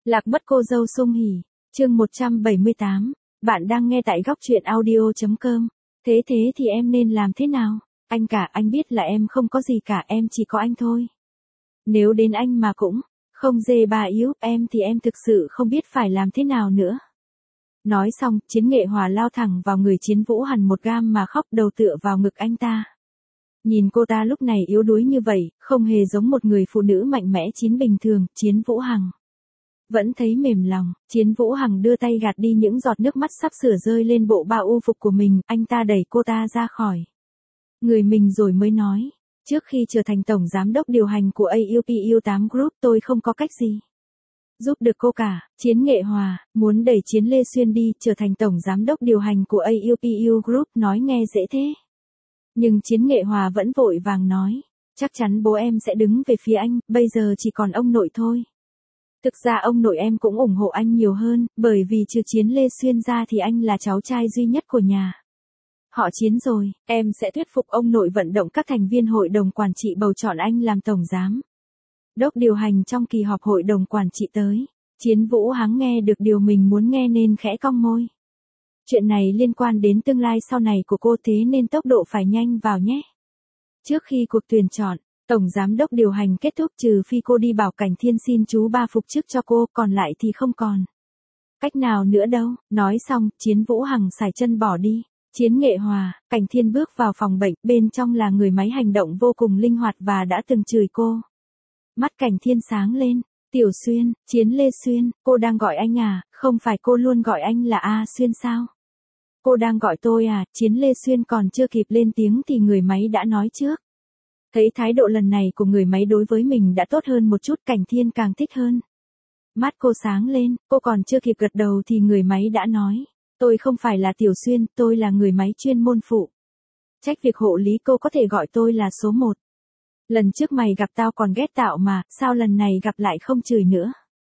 Lạc mất cô dâu Sung Hỉ, chương 178, bạn đang nghe tại góc truyện audio.com. Thế thì em nên làm thế nào? Anh cả, anh biết là em không có gì cả, em chỉ có anh thôi. Nếu đến anh mà cũng không dê bà yếu em thì em thực sự không biết phải làm thế nào nữa. Nói xong, Chiến Nghệ Hòa lao thẳng vào người Chiến Vũ Hằng một gam mà khóc, đầu tựa vào ngực anh ta. Nhìn cô ta lúc này yếu đuối như vậy, không hề giống một người phụ nữ mạnh mẽ chín bình thường, Chiến Vũ Hằng vẫn thấy mềm lòng. Chiến Vũ Hằng đưa tay gạt đi những giọt nước mắt sắp sửa rơi lên bộ ba u phục của mình, anh ta đẩy cô ta ra khỏi người mình rồi mới nói, trước khi trở thành tổng giám đốc điều hành của AUPU 8 Group tôi không có cách gì giúp được cô cả. Chiến Nghệ Hòa muốn đẩy Chiến Lê Xuyên đi trở thành tổng giám đốc điều hành của AUPU Group, nói nghe dễ thế. Nhưng Chiến Nghệ Hòa vẫn vội vàng nói, chắc chắn bố em sẽ đứng về phía anh, bây giờ chỉ còn ông nội thôi. Thực ra ông nội em cũng ủng hộ anh nhiều hơn, bởi vì trừ Chiến Lê Xuyên ra thì anh là cháu trai duy nhất của nhà họ Chiến rồi, em sẽ thuyết phục ông nội vận động các thành viên hội đồng quản trị bầu chọn anh làm tổng giám đốc điều hành trong kỳ họp hội đồng quản trị tới. Chiến Vũ Hằng nghe được điều mình muốn nghe nên khẽ cong môi. Chuyện này liên quan đến tương lai sau này của cô, thế nên tốc độ phải nhanh vào nhé. Trước khi cuộc tuyển chọn tổng giám đốc điều hành kết thúc, trừ phi cô đi bảo Cảnh Thiên xin chú ba phục chức cho cô, còn lại thì không còn cách nào nữa đâu. Nói xong, Chiến Vũ Hằng sải chân bỏ đi. Chiến Nghệ Hòa, Cảnh Thiên bước vào phòng bệnh, bên trong là người máy hành động vô cùng linh hoạt và đã từng chửi cô. Mắt Cảnh Thiên sáng lên, Tiểu Xuyên, Chiến Lê Xuyên, cô đang gọi anh à, không phải cô luôn gọi anh là A Xuyên sao? Cô đang gọi tôi à? Chiến Lê Xuyên còn chưa kịp lên tiếng thì người máy đã nói trước. Thấy thái độ lần này của người máy đối với mình đã tốt hơn một chút, Cảnh Thiên càng thích hơn. Mắt cô sáng lên, cô còn chưa kịp gật đầu thì người máy đã nói, tôi không phải là Tiểu Xuyên, tôi là người máy chuyên môn phụ trách việc hộ lý, cô có thể gọi tôi là số 1. Lần trước mày gặp tao còn ghét tạo mà, sao lần này gặp lại không chửi nữa?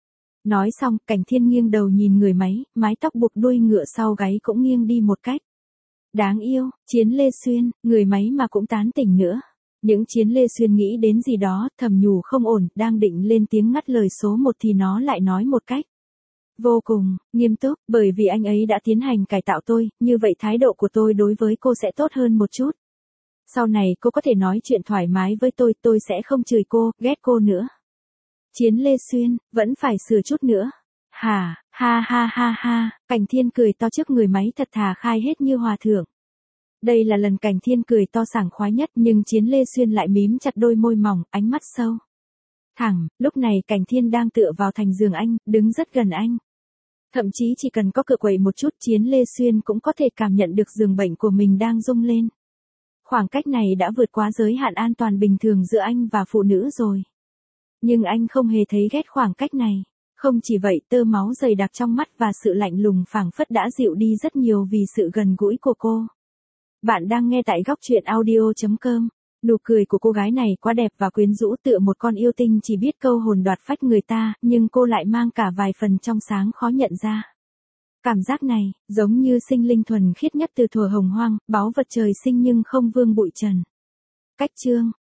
Nói xong, Cảnh Thiên nghiêng đầu nhìn người máy, mái tóc buộc đuôi ngựa sau gáy cũng nghiêng đi một cách đáng yêu. Chiến Lê Xuyên, người máy mà cũng tán tỉnh nữa. Những Chiến Lê Xuyên nghĩ đến gì đó, thầm nhủ không ổn, đang định lên tiếng ngắt lời số 1 thì nó lại nói một cách vô cùng nghiêm túc, bởi vì anh ấy đã tiến hành cải tạo tôi, như vậy thái độ của tôi đối với cô sẽ tốt hơn một chút. Sau này cô có thể nói chuyện thoải mái với tôi sẽ không chửi cô, ghét cô nữa. Chiến Lê Xuyên, vẫn phải sửa chút nữa. Hả, ha ha ha ha, Cảnh Thiên cười to trước người máy thật thà khai hết như hòa thượng. Đây là lần Cảnh Thiên cười to sảng khoái nhất, nhưng Chiến Lê Xuyên lại mím chặt đôi môi mỏng, ánh mắt sâu thẳng. Lúc này Cảnh Thiên đang tựa vào thành giường anh, đứng rất gần anh. Thậm chí chỉ cần có cựa quậy một chút, Chiến Lê Xuyên cũng có thể cảm nhận được giường bệnh của mình đang rung lên. Khoảng cách này đã vượt quá giới hạn an toàn bình thường giữa anh và phụ nữ rồi. Nhưng anh không hề thấy ghét khoảng cách này. Không chỉ vậy, tơ máu dày đặc trong mắt và sự lạnh lùng phảng phất đã dịu đi rất nhiều vì sự gần gũi của cô. Bạn đang nghe tại góc truyện audio.com. Nụ cười của cô gái này quá đẹp và quyến rũ, tựa một con yêu tinh chỉ biết câu hồn đoạt phách người ta, nhưng cô lại mang cả vài phần trong sáng khó nhận ra. Cảm giác này, giống như sinh linh thuần khiết nhất từ thuở hồng hoang, báu vật trời sinh nhưng không vương bụi trần. Cách chương